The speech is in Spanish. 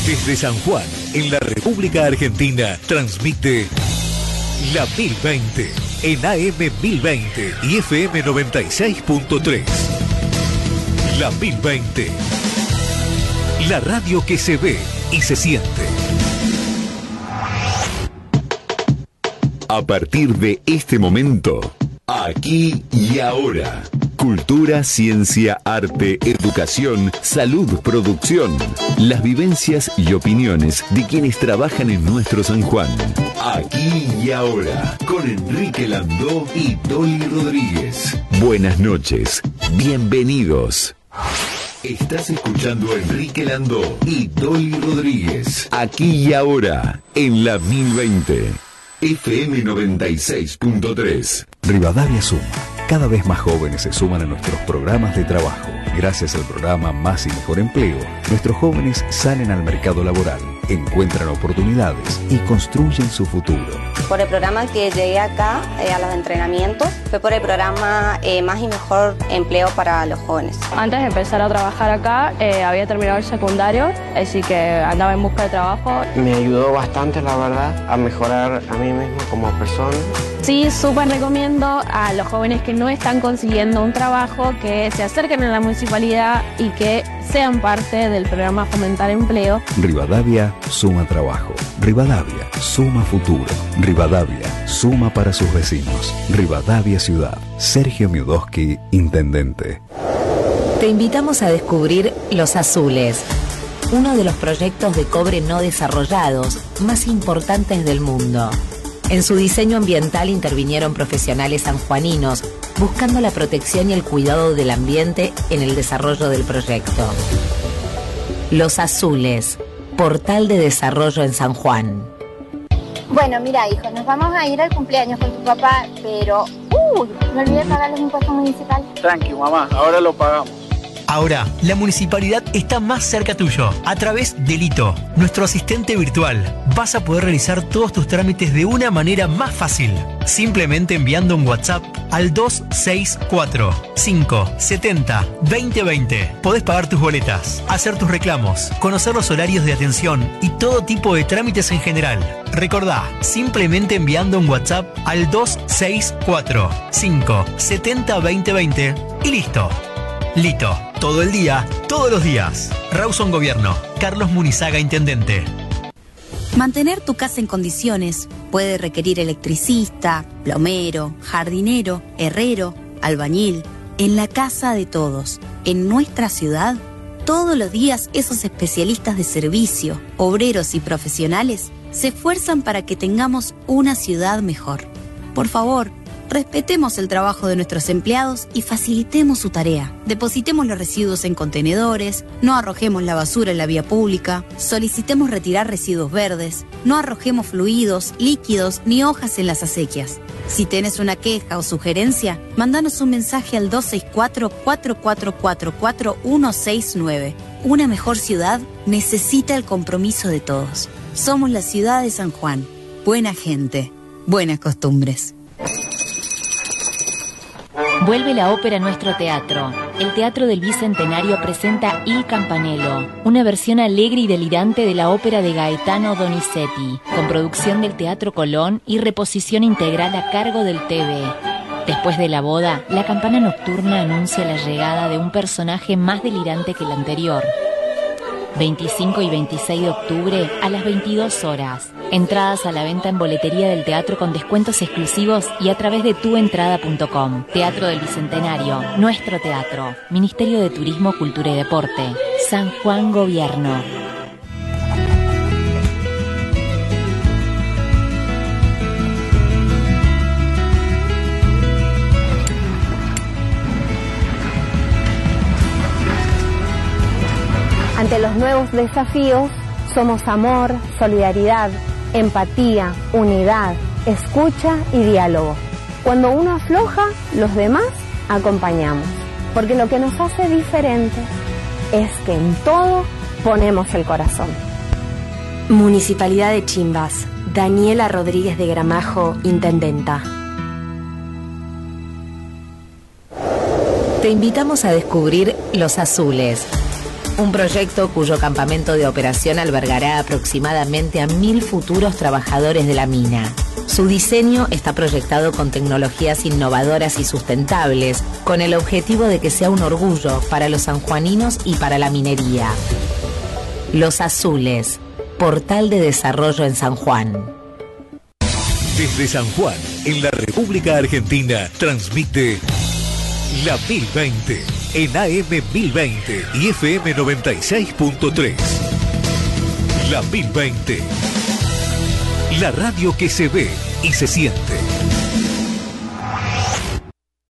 Desde San Juan, en la República Argentina, transmite La 1020 en AM 1020 y FM 96.3. La 1020. La radio que se ve y se siente. A partir de este momento, aquí y ahora. Cultura, ciencia, arte, educación, salud, producción. Las vivencias y opiniones de quienes trabajan en nuestro San Juan. Aquí y ahora, con Enrique Landó y Dolly Rodríguez. Buenas noches, bienvenidos. Estás escuchando a Enrique Landó y Dolly Rodríguez. Aquí y ahora, en la 1020. FM 96.3. Rivadavia suma. Cada vez más jóvenes se suman a nuestros programas de trabajo. Gracias al programa Más y Mejor Empleo, nuestros jóvenes salen al mercado laboral, encuentran oportunidades y construyen su futuro. Por el programa que llegué acá a los entrenamientos, fue por el programa Más y Mejor Empleo para los jóvenes. Antes de empezar a trabajar acá, había terminado el secundario, así que andaba en busca de trabajo. Me ayudó bastante, la verdad, a mejorar a mí mismo como persona. Sí, súper recomiendo a los jóvenes que no están consiguiendo un trabajo que se acerquen a la municipalidad y que sean parte del programa Fomentar Empleo. Rivadavia suma trabajo. Rivadavia suma futuro. Rivadavia suma para sus vecinos. Rivadavia Ciudad. Sergio Miudowski, intendente. Te invitamos a descubrir Los Azules, uno de los proyectos de cobre no desarrollados más importantes del mundo. En su diseño ambiental intervinieron profesionales sanjuaninos buscando la protección y el cuidado del ambiente en el desarrollo del proyecto. Los Azules, portal de desarrollo en San Juan. Bueno, mira, hijo, nos vamos a ir al cumpleaños con tu papá, pero... me olvidé de pagar los impuestos municipales. Tranqui, mamá, ahora lo pagamos. Ahora, la municipalidad está más cerca tuyo, a través de Lito, nuestro asistente virtual. Vas a poder realizar todos tus trámites de una manera más fácil, simplemente enviando un WhatsApp al 264-570-2020. Podés pagar tus boletas, hacer tus reclamos, conocer los horarios de atención y todo tipo de trámites en general. Recordá, simplemente enviando un WhatsApp al 264-570-2020 y listo. Lito, todo el día, todos los días. Rawson Gobierno, Carlos Munizaga, intendente. Mantener tu casa en condiciones puede requerir electricista, plomero, jardinero, herrero, albañil. En la casa de todos, en nuestra ciudad, todos los días esos especialistas de servicio, obreros y profesionales se esfuerzan para que tengamos una ciudad mejor. Por favor, respetemos el trabajo de nuestros empleados y facilitemos su tarea. Depositemos los residuos en contenedores, no arrojemos la basura en la vía pública, solicitemos retirar residuos verdes, no arrojemos fluidos, líquidos ni hojas en las acequias. Si tenés una queja o sugerencia, mándanos un mensaje al 264-4444-169. Una mejor ciudad necesita el compromiso de todos. Somos la ciudad de San Juan. Buena gente, buenas costumbres. Vuelve la ópera a nuestro teatro. El Teatro del Bicentenario presenta Il Campanello, una versión alegre y delirante de la ópera de Gaetano Donizetti, con producción del Teatro Colón y reposición integral a cargo del TV. Después de la boda, la campana nocturna anuncia la llegada de un personaje más delirante que el anterior. 25 y 26 de octubre a las 22 horas. Entradas a la venta en boletería del teatro con descuentos exclusivos y a través de tuentrada.com. Teatro del Bicentenario, nuestro teatro. Ministerio de Turismo, Cultura y Deporte. San Juan Gobierno. Ante los nuevos desafíos, somos amor, solidaridad, empatía, unidad, escucha y diálogo. Cuando uno afloja, los demás acompañamos. Porque lo que nos hace diferentes es que en todo ponemos el corazón. Municipalidad de Chimbas. Daniela Rodríguez de Gramajo, intendenta. Te invitamos a descubrir Los Azules, Un proyecto cuyo campamento de operación albergará aproximadamente a 1.000 futuros trabajadores de la mina. Su diseño está proyectado con tecnologías innovadoras y sustentables, con el objetivo de que sea un orgullo para los sanjuaninos y para la minería. Los Azules, portal de desarrollo en San Juan. Desde San Juan, en la República Argentina, transmite La 1020 en AM 1020 y FM 96.3. La 1020. La radio que se ve y se siente.